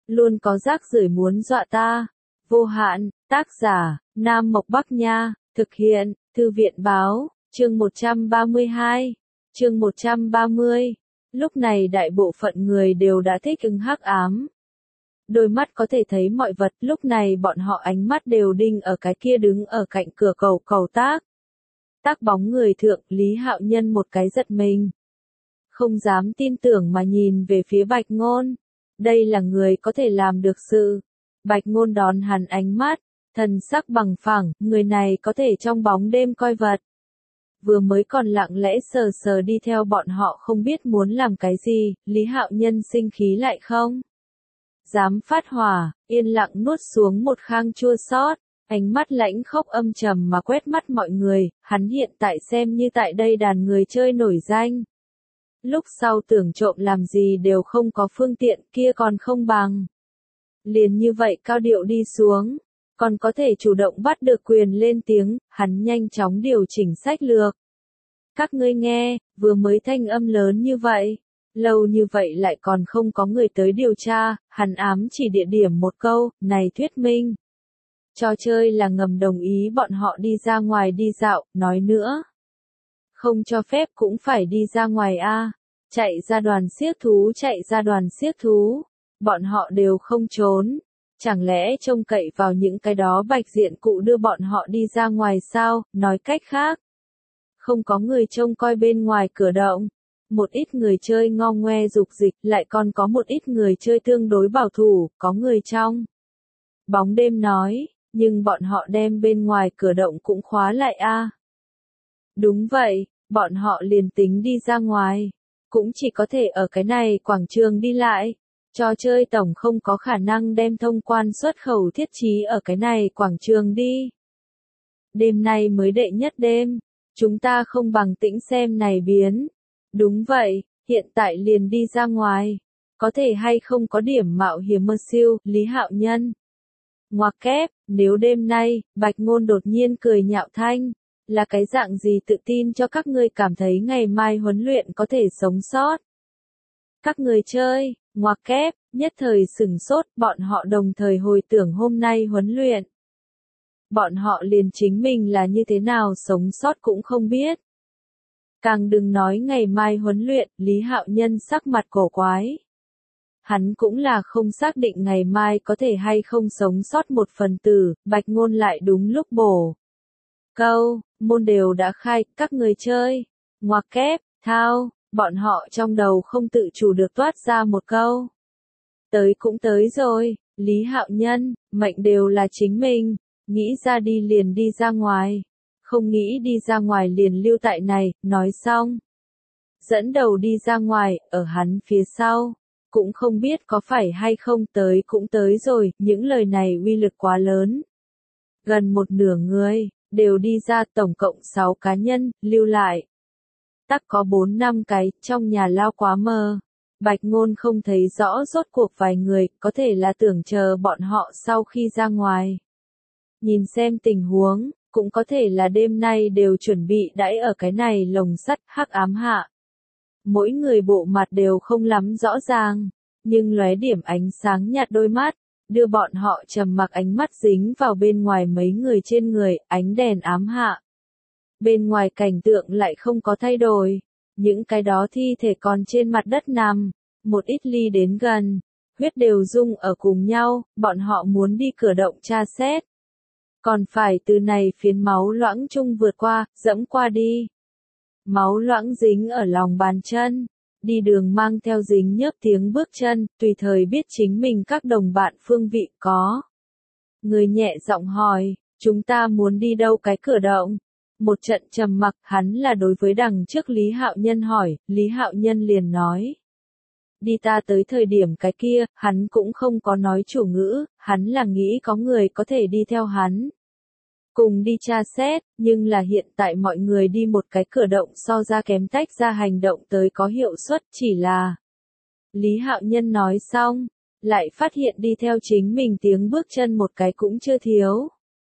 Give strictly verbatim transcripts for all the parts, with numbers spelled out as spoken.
luôn có rác rưởi muốn dọa ta. Vô hạn, tác giả, Nam Mộc Bắc Nha, thực hiện, Thư viện Báo, chương một trăm ba mươi hai, chương một trăm ba mươi. Lúc này đại bộ phận người đều đã thích ứng hắc ám. Đôi mắt có thể thấy mọi vật, lúc này bọn họ ánh mắt đều đinh ở cái kia đứng ở cạnh cửa cầu cầu tác. Tác bóng người thượng, Lý Hạo Nhân một cái giật mình. Không dám tin tưởng mà nhìn về phía Bạch Ngôn. Đây là người có thể làm được sự. Bạch Ngôn đón hắn ánh mắt, thần sắc bằng phẳng, người này có thể trong bóng đêm coi vật. Vừa mới còn lặng lẽ sờ sờ đi theo bọn họ không biết muốn làm cái gì, Lý Hạo Nhân sinh khí lại không? Dám phát hỏa, yên lặng nuốt xuống một khang chua xót, ánh mắt lãnh khốc âm trầm mà quét mắt mọi người, hắn hiện tại xem như tại đây đàn người chơi nổi danh. Lúc sau tưởng trộm làm gì đều không có phương tiện, kia còn không bằng. Liền như vậy cao điệu đi xuống, còn có thể chủ động bắt được quyền lên tiếng, hắn nhanh chóng điều chỉnh sách lược. Các ngươi nghe, vừa mới thanh âm lớn như vậy, lâu như vậy lại còn không có người tới điều tra, hắn ám chỉ địa điểm một câu, này thuyết minh. Trò chơi là ngầm đồng ý bọn họ đi ra ngoài đi dạo, nói nữa. Không cho phép cũng phải đi ra ngoài a. Chạy ra đoàn xiếc thú chạy ra đoàn xiếc thú. Bọn họ đều không trốn. Chẳng lẽ trông cậy vào những cái đó bạch diện cụ đưa bọn họ đi ra ngoài sao, nói cách khác. Không có người trông coi bên ngoài cửa động. Một ít người chơi ngo ngoe dục dịch, lại còn có một ít người chơi tương đối bảo thủ, có người trong. Bóng đêm nói, nhưng bọn họ đem bên ngoài cửa động cũng khóa lại a. Đúng vậy, bọn họ liền tính đi ra ngoài, cũng chỉ có thể ở cái này quảng trường đi lại. Trò chơi tổng không có khả năng đem thông quan xuất khẩu thiết trí ở cái này quảng trường đi. Đêm nay mới đệ nhất đêm, chúng ta không bằng tĩnh xem này biến. Đúng vậy, hiện tại liền đi ra ngoài. Có thể hay không có điểm mạo hiểm mơ siêu, Lý Hạo Nhân. Ngoặc kép, nếu đêm nay, Bạch Ngôn đột nhiên cười nhạo thanh, là cái dạng gì tự tin cho các ngươi cảm thấy ngày mai huấn luyện có thể sống sót. Các người chơi, ngoặc kép, nhất thời sửng sốt, bọn họ đồng thời hồi tưởng hôm nay huấn luyện. Bọn họ liền chính mình là như thế nào sống sót cũng không biết. Càng đừng nói ngày mai huấn luyện, Lý Hạo Nhân sắc mặt cổ quái. Hắn cũng là không xác định ngày mai có thể hay không sống sót một phần tử, Bạch Ngôn lại đúng lúc bổ. Câu, môn đều đã khai, các người chơi. Ngoặc kép, thao, bọn họ trong đầu không tự chủ được toát ra một câu. Tới cũng tới rồi, Lý Hạo Nhân, mệnh đều là chính mình, nghĩ ra đi liền đi ra ngoài. Không nghĩ đi ra ngoài liền lưu tại này, nói xong. Dẫn đầu đi ra ngoài, ở hắn phía sau. Cũng không biết có phải hay không tới cũng tới rồi, những lời này uy lực quá lớn. Gần một nửa người, đều đi ra tổng cộng sáu cá nhân, lưu lại. Tắc có bốn năm cái, trong nhà lao quá mờ. Bạch Ngôn không thấy rõ rốt cuộc vài người, có thể là tưởng chờ bọn họ sau khi ra ngoài. Nhìn xem tình huống, cũng có thể là đêm nay đều chuẩn bị đãi ở cái này lồng sắt hắc ám hạ. Mỗi người bộ mặt đều không lắm rõ ràng, nhưng lóe điểm ánh sáng nhạt đôi mắt, đưa bọn họ trầm mặc ánh mắt dính vào bên ngoài mấy người trên người, ánh đèn ám hạ. Bên ngoài cảnh tượng lại không có thay đổi, những cái đó thi thể còn trên mặt đất nằm, một ít ly đến gần, huyết đều dung ở cùng nhau, bọn họ muốn đi cửa động tra xét. Còn phải từ này phiến máu loãng chung vượt qua, dẫm qua đi. Máu loãng dính ở lòng bàn chân, đi đường mang theo dính nhớp tiếng bước chân, tùy thời biết chính mình các đồng bạn phương vị có. Người nhẹ giọng hỏi, chúng ta muốn đi đâu cái cửa động? Một trận trầm mặc, hắn là đối với đằng trước Lý Hạo Nhân hỏi, Lý Hạo Nhân liền nói. Đi ta tới thời điểm cái kia, hắn cũng không có nói chủ ngữ, hắn là nghĩ có người có thể đi theo hắn. Cùng đi tra xét, nhưng là hiện tại mọi người đi một cái cửa động so ra kém tách ra hành động tới có hiệu suất chỉ là. Lý Hạo Nhân nói xong, lại phát hiện đi theo chính mình tiếng bước chân một cái cũng chưa thiếu.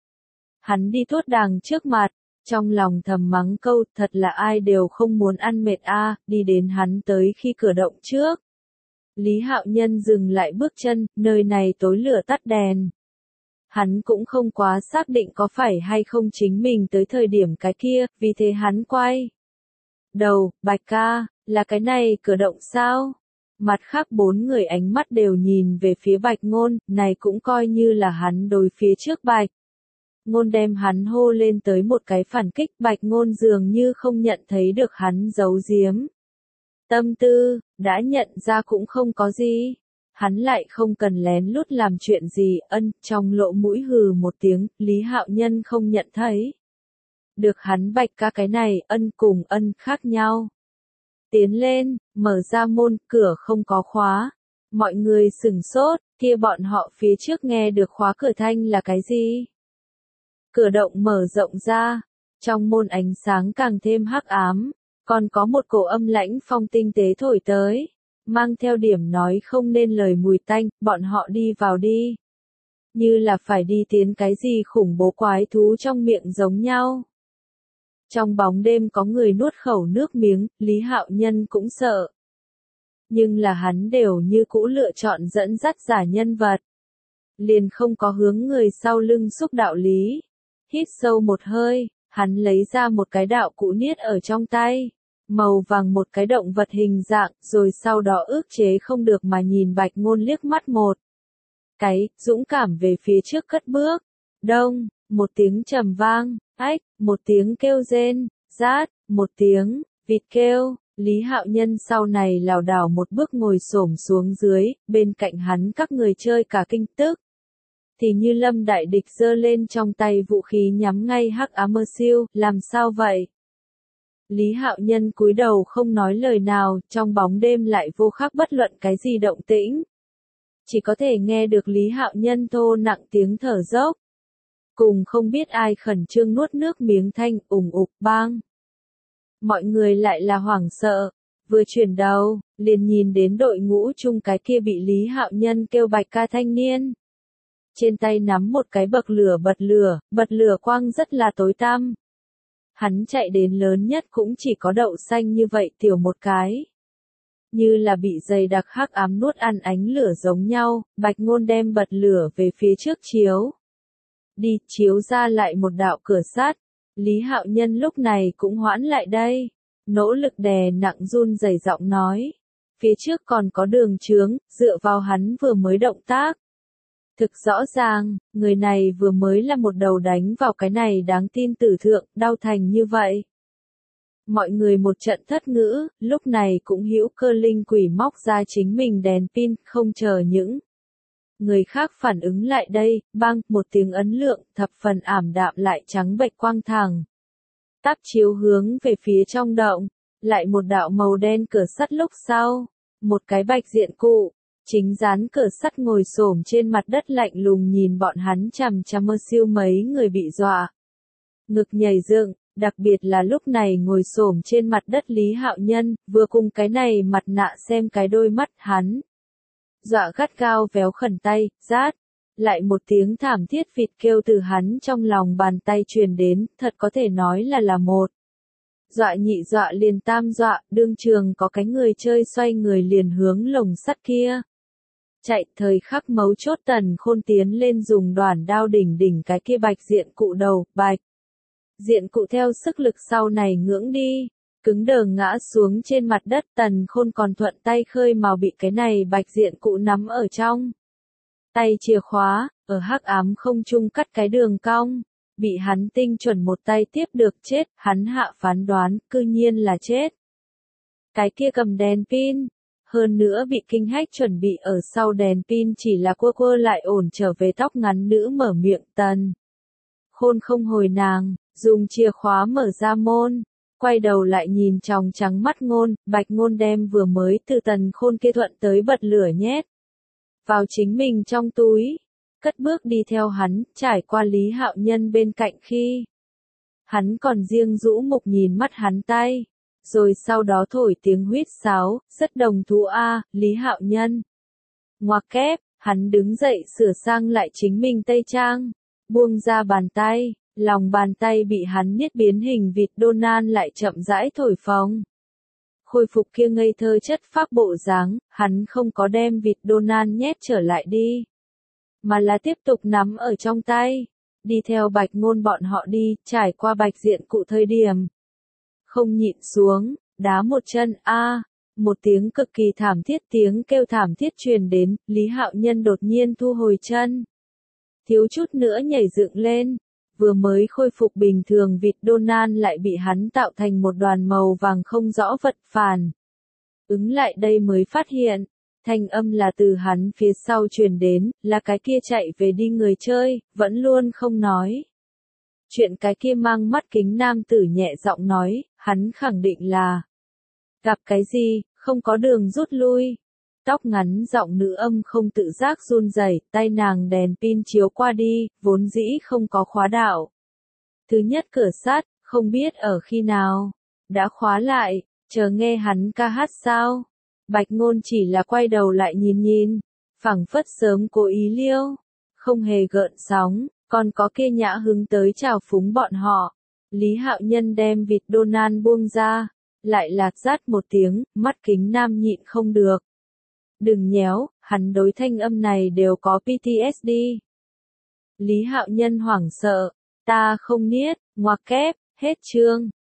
Hắn đi thốt đàng trước mặt, trong lòng thầm mắng câu thật là ai đều không muốn ăn mệt a, đi đến hắn tới khi cửa động trước. Lý Hạo Nhân dừng lại bước chân, nơi này tối lửa tắt đèn. Hắn cũng không quá xác định có phải hay không chính mình tới thời điểm cái kia, vì thế hắn quay đầu, Bạch ca, là cái này cửa động sao? Mặt khác bốn người ánh mắt đều nhìn về phía Bạch Ngôn, này cũng coi như là hắn đối phía trước Bạch Ngôn đem hắn hô lên tới một cái phản kích, Bạch Ngôn dường như không nhận thấy được hắn giấu giếm tâm tư, đã nhận ra cũng không có gì. Hắn lại không cần lén lút làm chuyện gì, ân, trong lỗ mũi hừ một tiếng, Lý Hạo Nhân không nhận thấy được hắn Bạch ca cái này, ân cùng ân khác nhau. Tiến lên, mở ra môn, cửa không có khóa. Mọi người sửng sốt, kia bọn họ phía trước nghe được khóa cửa thanh là cái gì? Cửa động mở rộng ra, trong môn ánh sáng càng thêm hắc ám, còn có một cổ âm lãnh phong tinh tế thổi tới, mang theo điểm nói không nên lời mùi tanh, bọn họ đi vào đi. Như là phải đi tiến cái gì khủng bố quái thú trong miệng giống nhau. Trong bóng đêm có người nuốt khẩu nước miếng, Lý Hạo Nhân cũng sợ. Nhưng là hắn đều như cũ lựa chọn dẫn dắt giả nhân vật. Liền không có hướng người sau lưng xúc đạo lý. Hít sâu một hơi, hắn lấy ra một cái đạo cụ niết ở trong tay. Màu vàng một cái động vật hình dạng, rồi sau đó ước chế không được mà nhìn Bạch Ngôn liếc mắt một cái, dũng cảm về phía trước cất bước. Đông, một tiếng trầm vang, ách, một tiếng kêu rên, rát, một tiếng, vịt kêu, Lý Hạo Nhân sau này lảo đảo một bước ngồi xổm xuống dưới, bên cạnh hắn các người chơi cả kinh tức. Thì như lâm đại địch giơ lên trong tay vũ khí nhắm ngay Hắc Ám Mơ Siêu, làm sao vậy? Lý Hạo Nhân cúi đầu không nói lời nào, trong bóng đêm lại vô khắc bất luận cái gì động tĩnh. Chỉ có thể nghe được Lý Hạo Nhân thô nặng tiếng thở dốc. Cùng không biết ai khẩn trương nuốt nước miếng thanh, ủng ục bang. Mọi người lại là hoảng sợ, vừa chuyển đầu, liền nhìn đến đội ngũ chung cái kia bị Lý Hạo Nhân kêu Bạch ca thanh niên. Trên tay nắm một cái bậc lửa bật lửa, bật lửa quang rất là tối tăm. Hắn chạy đến lớn nhất cũng chỉ có đậu xanh như vậy tiểu một cái. Như là bị dày đặc hắc ám nuốt ăn ánh lửa giống nhau, Bạch Ngôn đem bật lửa về phía trước chiếu. Đi, chiếu ra lại một đạo cửa sắt. Lý Hạo Nhân lúc này cũng hoãn lại đây. Nỗ lực đè nặng run rẩy giọng nói. Phía trước còn có đường chướng, dựa vào hắn vừa mới động tác. Thực rõ ràng, người này vừa mới là một đầu đánh vào cái này đáng tin tử thượng, đau thành như vậy. Mọi người một trận thất ngữ, lúc này cũng hữu cơ linh quỷ móc ra chính mình đèn pin, không chờ những người khác phản ứng lại đây, bang, một tiếng ấn lượng, thập phần ảm đạm lại trắng bệch quang thẳng. Táp chiếu hướng về phía trong động, lại một đạo màu đen cửa sắt lúc sau, một cái bạch diện cụ. Chính dán cửa sắt ngồi xổm trên mặt đất lạnh lùng nhìn bọn hắn chằm chằm Mơ Siêu mấy người bị dọa. Ngực nhảy dựng, đặc biệt là lúc này ngồi xổm trên mặt đất Lý Hạo Nhân, vừa cùng cái này mặt nạ xem cái đôi mắt hắn. Dọa gắt gao véo khẩn tay, rát. Lại một tiếng thảm thiết vịt kêu từ hắn trong lòng bàn tay truyền đến, thật có thể nói là là một. Dọa nhị dọa liền tam dọa, đương trường có cái người chơi xoay người liền hướng lồng sắt kia. Chạy, thời khắc mấu chốt Tần Khôn tiến lên dùng đoản đao đỉnh đỉnh cái kia bạch diện cụ đầu, bạch. Diện cụ theo sức lực sau này ngưỡng đi, cứng đờ ngã xuống trên mặt đất, Tần Khôn còn thuận tay khơi mào bị cái này bạch diện cụ nắm ở trong. Tay chìa khóa, ở hắc ám không trung cắt cái đường cong, bị hắn tinh chuẩn một tay tiếp được chết, hắn hạ phán đoán, cư nhiên là chết. Cái kia cầm đèn pin. Hơn nữa bị kinh hách chuẩn bị ở sau đèn pin chỉ là quơ quơ lại ổn trở về tóc ngắn nữ mở miệng Tần Khôn không hồi nàng, dùng chìa khóa mở ra môn, quay đầu lại nhìn tròng trắng mắt Ngôn, Bạch Ngôn đem vừa mới từ Tần Khôn kia thuận tới bật lửa nhét vào chính mình trong túi, cất bước đi theo hắn, trải qua Lý Hạo Nhân bên cạnh khi hắn còn riêng rũ mục nhìn mắt hắn tay. Rồi sau đó thổi tiếng huýt sáo, rất đồng thú a, Lý Hạo Nhân. Ngoặc kép, hắn đứng dậy sửa sang lại chính mình tây trang, buông ra bàn tay, lòng bàn tay bị hắn niết biến hình vịt Donald lại chậm rãi thổi phồng. khôi phục kia ngây thơ chất phác bộ dáng, hắn không có đem vịt Donald nhét trở lại đi, mà là tiếp tục nắm ở trong tay, đi theo Bạch Ngôn bọn họ đi, trải qua Bạch Diện Cụ thời điểm. Không nhịn xuống, đá một chân a, một tiếng cực kỳ thảm thiết tiếng kêu thảm thiết truyền đến, Lý Hạo Nhân đột nhiên thu hồi chân. Thiếu chút nữa nhảy dựng lên, vừa mới khôi phục bình thường vịt Donald lại bị hắn tạo thành một đoàn màu vàng không rõ vật phản. Ứng lại đây mới phát hiện, thanh âm là từ hắn phía sau truyền đến, là cái kia chạy về đi người chơi, vẫn luôn không nói. Chuyện cái kia mang mắt kính nam tử nhẹ giọng nói, hắn khẳng định là gặp cái gì, không có đường rút lui. Tóc ngắn giọng nữ âm không tự giác run rẩy, tay nàng đèn pin chiếu qua đi, vốn dĩ không có khóa đạo. Thứ nhất cửa sắt, không biết ở khi nào, đã khóa lại, chờ nghe hắn ca hát sao. Bạch Ngôn chỉ là quay đầu lại nhìn nhìn, phảng phất sớm cố ý liêu, không hề gợn sóng, còn có kia nhã hứng tới chào phúng bọn họ. Lý Hạo Nhân đem vịt Donald buông ra, lại lạc rát một tiếng, mắt kính nam nhịn không được. Đừng nhéo, hắn đối thanh âm này đều có pê tê ét đê. Lý Hạo Nhân hoảng sợ, ta không niết, ngoặc kép, hết chương.